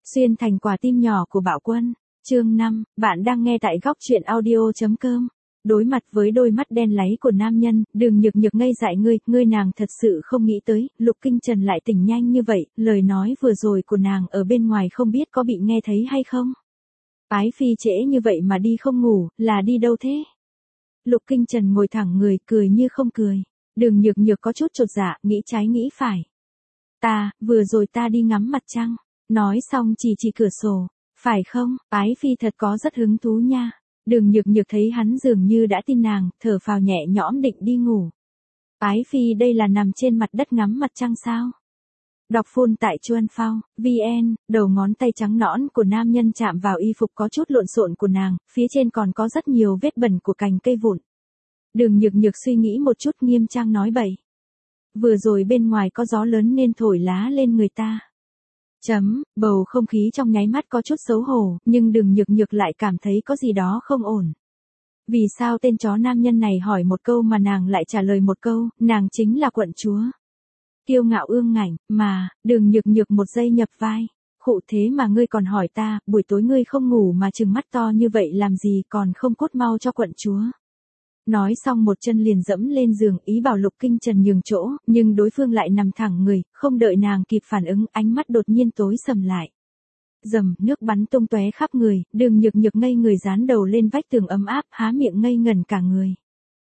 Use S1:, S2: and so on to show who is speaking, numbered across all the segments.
S1: Xuyên thành quả tim nhỏ của Bạo Quân. Chương 5, bạn đang nghe tại góc truyện audio.com. Đối mặt với đôi mắt đen láy của nam nhân, Đường Nhược Nhược ngây dại ngươi nàng thật sự không nghĩ tới, Lục Kinh Trần lại tỉnh nhanh như vậy, lời nói vừa rồi của nàng ở bên ngoài không biết có bị nghe thấy hay không. Ái phi trễ như vậy mà đi không ngủ, là đi đâu thế? Lục Kinh Trần ngồi thẳng người, cười như không cười. Đường Nhược Nhược có chút chột dạ, nghĩ trái nghĩ phải. Vừa rồi ta đi ngắm mặt trăng. Nói xong chỉ cửa sổ. Phải không, Ái phi thật có rất hứng thú nha. Đường Nhược Nhược thấy hắn dường như đã tin nàng, thở phào nhẹ nhõm định đi ngủ. Ái phi đây là nằm trên mặt đất ngắm mặt trăng sao? Đọc phun tại Chuan Phao, VN, đầu ngón tay trắng nõn của nam nhân chạm vào y phục có chút lộn xộn của nàng, phía trên còn có rất nhiều vết bẩn của cành cây vụn. Đường Nhược Nhược suy nghĩ một chút nghiêm trang nói bậy. Vừa rồi bên ngoài có gió lớn nên thổi lá lên người ta. Bầu không khí trong nháy mắt có chút xấu hổ, nhưng Đường Nhược Nhược lại cảm thấy có gì đó không ổn. Vì sao tên chó nam nhân này hỏi một câu mà nàng lại trả lời một câu, nàng chính là quận chúa. Kiêu ngạo ương ngạnh, mà, Đường Nhược Nhược một giây nhập vai. Khụ thế mà ngươi còn hỏi ta, buổi tối ngươi không ngủ mà trừng mắt to như vậy làm gì còn không cút mau cho quận chúa. Nói xong một chân liền dẫm lên giường ý bảo Lục Kinh Trần nhường chỗ, nhưng đối phương lại nằm thẳng người, không đợi nàng kịp phản ứng, ánh mắt đột nhiên tối sầm lại. Nước bắn tung tóe khắp người, Đường Nhược Nhược ngây người dán đầu lên vách tường ấm áp, há miệng ngây ngẩn cả người.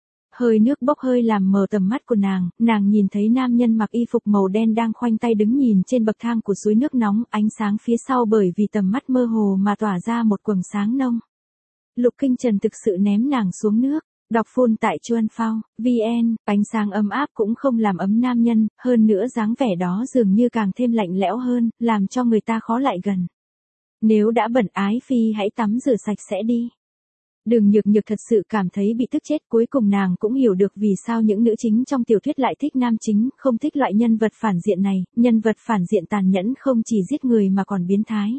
S1: Hơi nước bốc hơi làm mờ tầm mắt của nàng nhìn thấy nam nhân mặc y phục màu đen đang khoanh tay đứng nhìn trên bậc thang của suối nước nóng, ánh sáng phía sau bởi vì tầm mắt mơ hồ mà tỏa ra một quầng sáng nông. Lục Kinh Trần thực sự ném nàng xuống nước. Đọc phun tại Chuan Phao, VN, ánh sáng ấm áp cũng không làm ấm nam nhân, hơn nữa dáng vẻ đó dường như càng thêm lạnh lẽo hơn, làm cho người ta khó lại gần. Nếu đã bẩn Ái phi hãy tắm rửa sạch sẽ đi. Đường Nhược Nhược thật sự cảm thấy bị tức chết, cuối cùng nàng cũng hiểu được vì sao những nữ chính trong tiểu thuyết lại thích nam chính, không thích loại nhân vật phản diện này, nhân vật phản diện tàn nhẫn không chỉ giết người mà còn biến thái.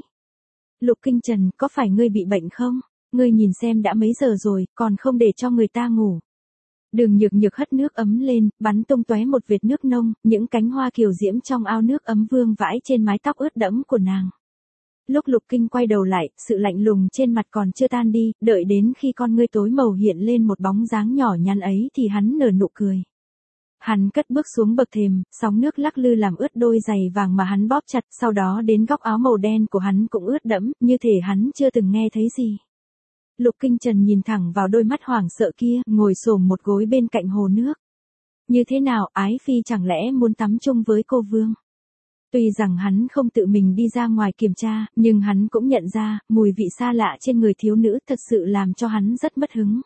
S1: Lục Kinh Trần, có phải ngươi bị bệnh không? Ngươi nhìn xem đã mấy giờ rồi, còn không để cho người ta ngủ. Đường Nhược Nhược hất nước ấm lên, bắn tung tóe một vệt nước nông, những cánh hoa kiều diễm trong ao nước ấm vương vãi trên mái tóc ướt đẫm của nàng. Lúc Lục Kinh quay đầu lại, sự lạnh lùng trên mặt còn chưa tan đi, đợi đến khi con ngươi tối màu hiện lên một bóng dáng nhỏ nhắn ấy thì hắn nở nụ cười. Hắn cất bước xuống bậc thềm, sóng nước lắc lư làm ướt đôi giày vàng mà hắn bóp chặt, sau đó đến góc áo màu đen của hắn cũng ướt đẫm, như thể hắn chưa từng nghe thấy gì. Lục Kinh Trần nhìn thẳng vào đôi mắt hoảng sợ kia, ngồi xổm một gối bên cạnh hồ nước. Như thế nào, Ái phi chẳng lẽ muốn tắm chung với cô vương? Tuy rằng hắn không tự mình đi ra ngoài kiểm tra, nhưng hắn cũng nhận ra, mùi vị xa lạ trên người thiếu nữ thật sự làm cho hắn rất mất hứng.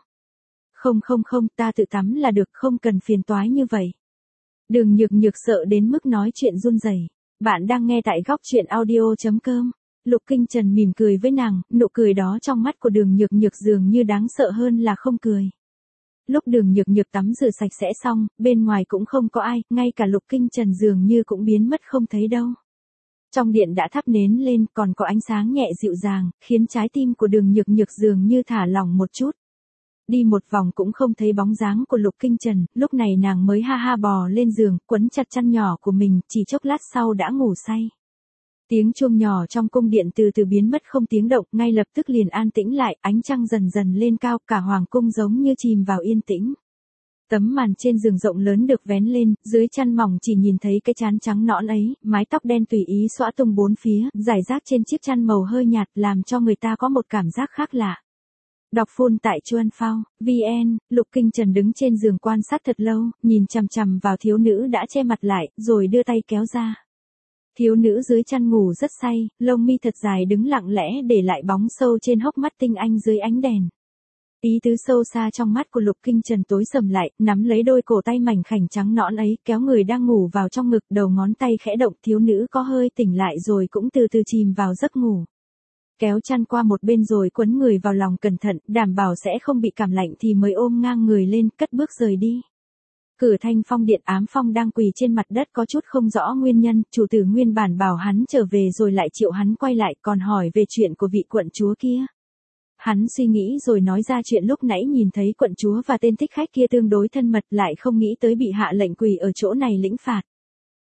S1: Không, ta tự tắm là được, không cần phiền toái như vậy. Đường Nhược Nhược sợ đến mức nói chuyện run rẩy. Bạn đang nghe tại góc truyện audio.com. Lục Kinh Trần mỉm cười với nàng, nụ cười đó trong mắt của Đường Nhược Nhược dường như đáng sợ hơn là không cười. Lúc Đường Nhược Nhược tắm rửa sạch sẽ xong, bên ngoài cũng không có ai, ngay cả Lục Kinh Trần dường như cũng biến mất không thấy đâu. Trong điện đã thắp nến lên, còn có ánh sáng nhẹ dịu dàng, khiến trái tim của Đường Nhược Nhược dường như thả lỏng một chút. Đi một vòng cũng không thấy bóng dáng của Lục Kinh Trần, lúc này nàng mới ha ha bò lên giường, quấn chặt chăn nhỏ của mình, chỉ chốc lát sau đã ngủ say. Tiếng chuông nhỏ trong cung điện từ từ biến mất không tiếng động, ngay lập tức liền an tĩnh lại, ánh trăng dần dần lên cao, cả hoàng cung giống như chìm vào yên tĩnh. Tấm màn trên giường rộng lớn được vén lên, dưới chăn mỏng chỉ nhìn thấy cái trán trắng nõn ấy, mái tóc đen tùy ý xõa tung bốn phía, rải rác trên chiếc chăn màu hơi nhạt làm cho người ta có một cảm giác khác lạ. Đọc phun tại Chuan Phao, VN, Lục Kinh Trần đứng trên giường quan sát thật lâu, nhìn chằm chằm vào thiếu nữ đã che mặt lại, rồi đưa tay kéo ra. Thiếu nữ dưới chăn ngủ rất say, lông mi thật dài đứng lặng lẽ để lại bóng sâu trên hốc mắt tinh anh dưới ánh đèn. Ý tứ sâu xa trong mắt của Lục Kinh Trần tối sầm lại, nắm lấy đôi cổ tay mảnh khảnh trắng nõn ấy, kéo người đang ngủ vào trong ngực, đầu ngón tay khẽ động, thiếu nữ có hơi tỉnh lại rồi cũng từ từ chìm vào giấc ngủ. Kéo chăn qua một bên rồi quấn người vào lòng cẩn thận, đảm bảo sẽ không bị cảm lạnh thì mới ôm ngang người lên, cất bước rời đi. Cửa Thanh Phong điện, Ám Phong đang quỳ trên mặt đất có chút không rõ nguyên nhân, chủ tử nguyên bản bảo hắn trở về rồi lại triệu hắn quay lại, còn hỏi về chuyện của vị quận chúa kia. Hắn suy nghĩ rồi nói ra chuyện lúc nãy nhìn thấy quận chúa và tên thích khách kia tương đối thân mật, lại không nghĩ tới bị hạ lệnh quỳ ở chỗ này lĩnh phạt.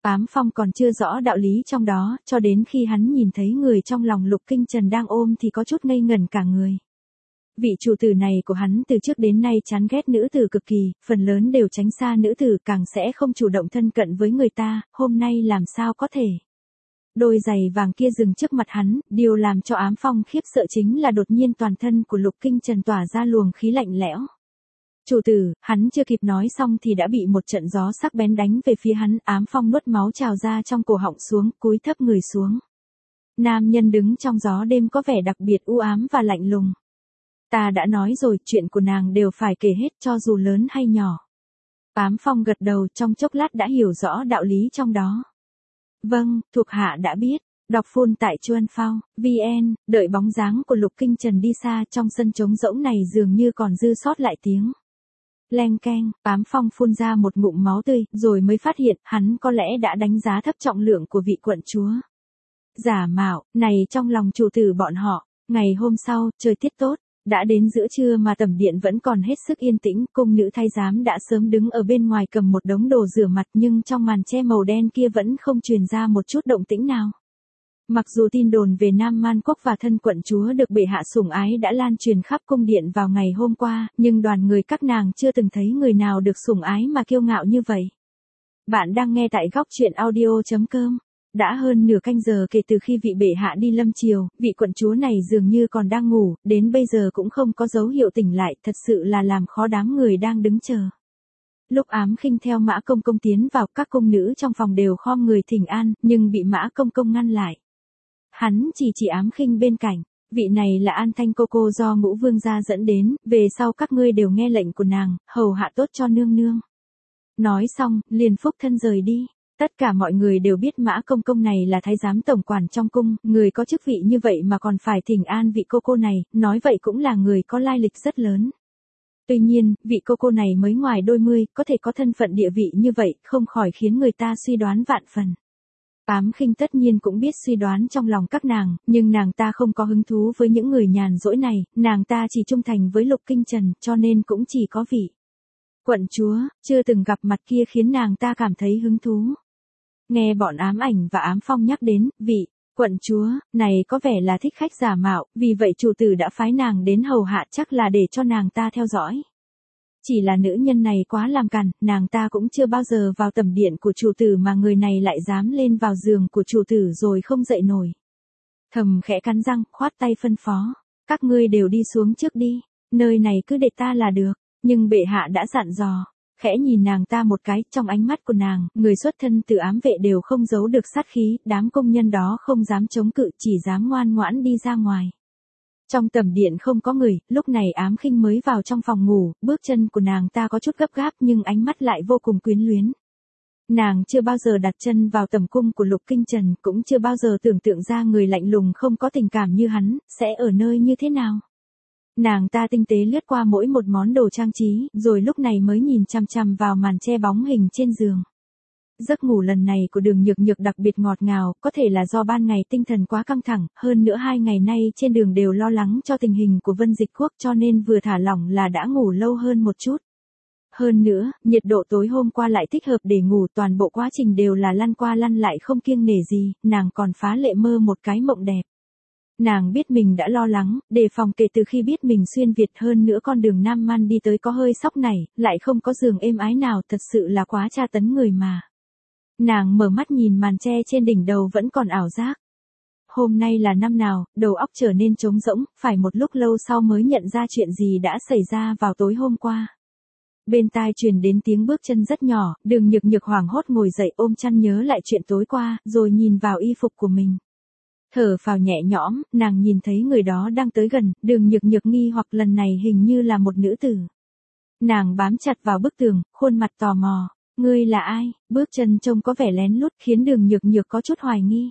S1: Ám Phong còn chưa rõ đạo lý trong đó, cho đến khi hắn nhìn thấy người trong lòng Lục Kinh Trần đang ôm thì có chút ngây ngẩn cả người. Vị chủ tử này của hắn từ trước đến nay chán ghét nữ tử cực kỳ, phần lớn đều tránh xa nữ tử, càng sẽ không chủ động thân cận với người ta, hôm nay làm sao có thể. Đôi giày vàng kia dừng trước mặt hắn, điều làm cho Ám Phong khiếp sợ chính là đột nhiên toàn thân của Lục Kinh Trần tỏa ra luồng khí lạnh lẽo. Chủ tử, hắn chưa kịp nói xong thì đã bị một trận gió sắc bén đánh về phía hắn, Ám Phong nuốt máu trào ra trong cổ họng xuống, cúi thấp người xuống. Nam nhân đứng trong gió đêm có vẻ đặc biệt u ám và lạnh lùng. Ta đã nói rồi, chuyện của nàng đều phải kể hết cho dù lớn hay nhỏ. Ám Phong gật đầu, trong chốc lát đã hiểu rõ đạo lý trong đó. Vâng, thuộc hạ đã biết. Đọc phun tại Chuan Phao, VN, đợi bóng dáng của Lục Kinh Trần đi xa, trong sân trống rỗng này dường như còn dư sót lại tiếng. Leng keng, Ám Phong phun ra một ngụm máu tươi, rồi mới phát hiện hắn có lẽ đã đánh giá thấp trọng lượng của vị quận chúa. Giả mạo, này trong lòng chủ tử bọn họ. Ngày hôm sau, trời tiết tốt. Đã đến giữa trưa mà tẩm điện vẫn còn hết sức yên tĩnh, cung nữ thái giám đã sớm đứng ở bên ngoài cầm một đống đồ rửa mặt, nhưng trong màn che màu đen kia vẫn không truyền ra một chút động tĩnh nào. Mặc dù tin đồn về Nam Man Quốc và thân quận chúa được bệ hạ sủng ái đã lan truyền khắp cung điện vào ngày hôm qua, nhưng đoàn người các nàng chưa từng thấy người nào được sủng ái mà kiêu ngạo như vậy. Bạn đang nghe tại góc truyện audio.com. Đã hơn nửa canh giờ kể từ khi vị bệ hạ đi lâm triều, vị quận chúa này dường như còn đang ngủ, đến bây giờ cũng không có dấu hiệu tỉnh lại, thật sự là làm khó đám người đang đứng chờ. Lúc Ám Khinh theo Mã Công Công tiến vào, các cung nữ trong phòng đều khom người thỉnh an, nhưng bị Mã Công Công ngăn lại. Hắn chỉ Ám Khinh bên cạnh, vị này là An Thanh cô cô do Ngũ Vương gia dẫn đến, về sau các ngươi đều nghe lệnh của nàng, hầu hạ tốt cho nương nương. Nói xong, liền phúc thân rời đi. Tất cả mọi người đều biết Mã Công Công này là thái giám tổng quản trong cung, người có chức vị như vậy mà còn phải thỉnh an vị cô này, nói vậy cũng là người có lai lịch rất lớn. Tuy nhiên, vị cô này mới ngoài đôi mươi, có thể có thân phận địa vị như vậy, không khỏi khiến người ta suy đoán vạn phần. Ám Khinh tất nhiên cũng biết suy đoán trong lòng các nàng, nhưng nàng ta không có hứng thú với những người nhàn rỗi này, nàng ta chỉ trung thành với Lục Kinh Trần, cho nên cũng chỉ có vị quận chúa, chưa từng gặp mặt kia khiến nàng ta cảm thấy hứng thú. Nghe bọn Ám Ảnh và Ám Phong nhắc đến, vị quận chúa này có vẻ là thích khách giả mạo, vì vậy chủ tử đã phái nàng đến hầu hạ, chắc là để cho nàng ta theo dõi. Chỉ là nữ nhân này quá làm càn, nàng ta cũng chưa bao giờ vào tẩm điện của chủ tử mà người này lại dám lên vào giường của chủ tử rồi không dậy nổi. Thầm khẽ cắn răng, khoát tay phân phó, các ngươi đều đi xuống trước đi, nơi này cứ để ta là được, nhưng bệ hạ đã dặn dò. Khẽ nhìn nàng ta một cái, trong ánh mắt của nàng, người xuất thân từ ám vệ đều không giấu được sát khí, đám công nhân đó không dám chống cự, chỉ dám ngoan ngoãn đi ra ngoài. Trong tẩm điện không có người, lúc này Ám Khinh mới vào trong phòng ngủ, bước chân của nàng ta có chút gấp gáp nhưng ánh mắt lại vô cùng quyến luyến. Nàng chưa bao giờ đặt chân vào tầm cung của Lục Kinh Trần, cũng chưa bao giờ tưởng tượng ra người lạnh lùng không có tình cảm như hắn, sẽ ở nơi như thế nào. Nàng ta tinh tế lướt qua mỗi một món đồ trang trí, rồi lúc này mới nhìn chằm chằm vào màn che bóng hình trên giường. Giấc ngủ lần này của Đường Nhược Nhược đặc biệt ngọt ngào, có thể là do ban ngày tinh thần quá căng thẳng, hơn nữa 2 ngày nay trên đường đều lo lắng cho tình hình của Vân Dịch Quốc cho nên vừa thả lỏng là đã ngủ lâu hơn một chút. Hơn nữa, nhiệt độ tối hôm qua lại thích hợp để ngủ, toàn bộ quá trình đều là lăn qua lăn lại không kiêng nể gì, nàng còn phá lệ mơ một cái mộng đẹp. Nàng biết mình đã lo lắng, đề phòng kể từ khi biết mình xuyên Việt, hơn nữa con đường Nam Man đi tới có hơi sóc này, lại không có giường êm ái nào, thật sự là quá tra tấn người mà. Nàng mở mắt nhìn màn che trên đỉnh đầu vẫn còn ảo giác. Hôm nay là năm nào, đầu óc trở nên trống rỗng, phải một lúc lâu sau mới nhận ra chuyện gì đã xảy ra vào tối hôm qua. Bên tai truyền đến tiếng bước chân rất nhỏ, Đường Nhược Nhược hoảng hốt ngồi dậy ôm chăn nhớ lại chuyện tối qua, rồi nhìn vào y phục của mình. Thở phào nhẹ nhõm, nàng nhìn thấy người đó đang tới gần, Đường Nhược Nhược nghi hoặc lần này hình như là một nữ tử. Nàng bám chặt vào bức tường, khuôn mặt tò mò. Ngươi là ai? Bước chân trông có vẻ lén lút khiến Đường Nhược Nhược có chút hoài nghi.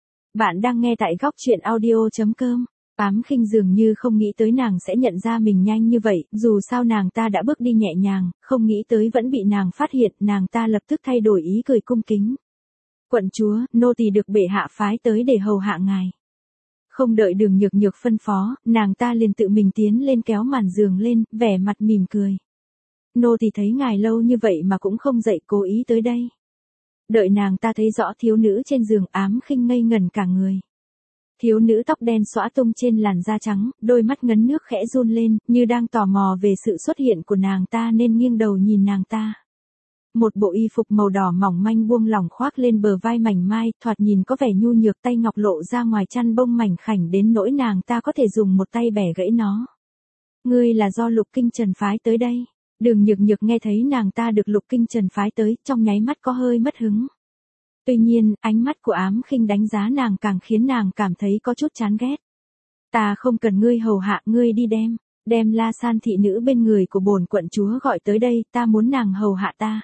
S1: Bạn đang nghe tại góc truyện audio.com. Ám Khinh dường như không nghĩ tới nàng sẽ nhận ra mình nhanh như vậy, dù sao nàng ta đã bước đi nhẹ nhàng, không nghĩ tới vẫn bị nàng phát hiện, nàng ta lập tức thay đổi ý cười cung kính. Quận chúa, nô tỳ được bệ hạ phái tới để hầu hạ ngài. Không đợi Đường Nhược Nhược phân phó, nàng ta liền tự mình tiến lên kéo màn giường lên, vẻ mặt mỉm cười. Nô tỳ thấy ngài lâu như vậy mà cũng không dậy, cố ý tới đây. Đợi nàng ta thấy rõ thiếu nữ trên giường, Ám Khinh ngây ngẩn cả người. Thiếu nữ tóc đen xõa tung trên làn da trắng, đôi mắt ngấn nước khẽ run lên, như đang tò mò về sự xuất hiện của nàng ta nên nghiêng đầu nhìn nàng ta. Một bộ y phục màu đỏ mỏng manh buông lỏng khoác lên bờ vai mảnh mai, thoạt nhìn có vẻ nhu nhược, tay ngọc lộ ra ngoài chăn bông mảnh khảnh đến nỗi nàng ta có thể dùng một tay bẻ gãy nó. Ngươi là do Lục Kinh Trần phái tới đây. Đường Nhược Nhược nghe thấy nàng ta được Lục Kinh Trần phái tới, trong nháy mắt có hơi mất hứng. Tuy nhiên, ánh mắt của Ám Khinh đánh giá nàng càng khiến nàng cảm thấy có chút chán ghét. Ta không cần ngươi hầu hạ, ngươi đi đem La San thị nữ bên người của bổn quận chúa gọi tới đây, ta muốn nàng hầu hạ ta.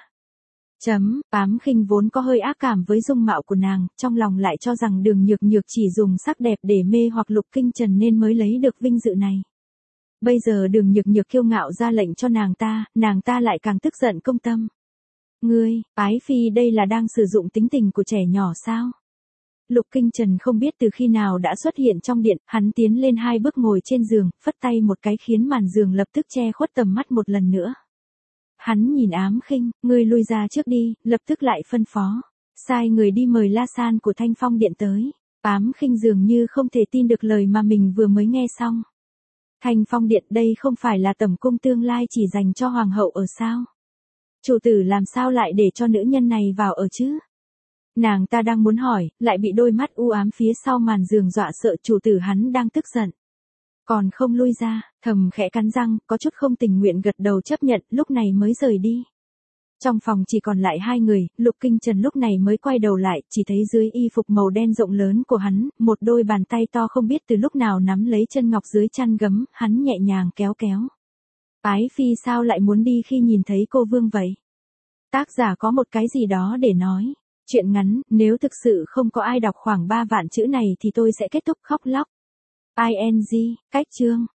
S1: Ám Khinh vốn có hơi ác cảm với dung mạo của nàng, trong lòng lại cho rằng Đường Nhược Nhược chỉ dùng sắc đẹp để mê hoặc Lục Kinh Trần nên mới lấy được vinh dự này. Bây giờ Đường Nhược Nhược kiêu ngạo ra lệnh cho nàng ta lại càng tức giận công tâm. Ngươi, Ái Phi đây là đang sử dụng tính tình của trẻ nhỏ sao? Lục Kinh Trần không biết từ khi nào đã xuất hiện trong điện, hắn tiến lên 2 bước ngồi trên giường, phất tay một cái khiến màn giường lập tức che khuất tầm mắt một lần nữa. Hắn nhìn Ám Khinh, ngươi lui ra trước đi, lập tức lại phân phó. Sai người đi mời La San của Thanh Phong điện tới. Ám Khinh dường như không thể tin được lời mà mình vừa mới nghe xong. Thanh Phong điện đây không phải là tẩm cung tương lai chỉ dành cho hoàng hậu ở sao? Chủ tử làm sao lại để cho nữ nhân này vào ở chứ? Nàng ta đang muốn hỏi, lại bị đôi mắt u ám phía sau màn giường dọa sợ. Chủ tử hắn đang tức giận. Còn không lui ra, thầm khẽ cắn răng, có chút không tình nguyện gật đầu chấp nhận, lúc này mới rời đi. Trong phòng chỉ còn lại 2 người, Lục Kinh Trần lúc này mới quay đầu lại, chỉ thấy dưới y phục màu đen rộng lớn của hắn, một đôi bàn tay to không biết từ lúc nào nắm lấy chân ngọc dưới chăn gấm, hắn nhẹ nhàng kéo kéo. Ái Phi sao lại muốn đi khi nhìn thấy cô vương vậy? Tác giả có một cái gì đó để nói. Chuyện ngắn, nếu thực sự không có ai đọc khoảng 3 vạn chữ này thì tôi sẽ kết thúc khóc lóc. ING, cách chương.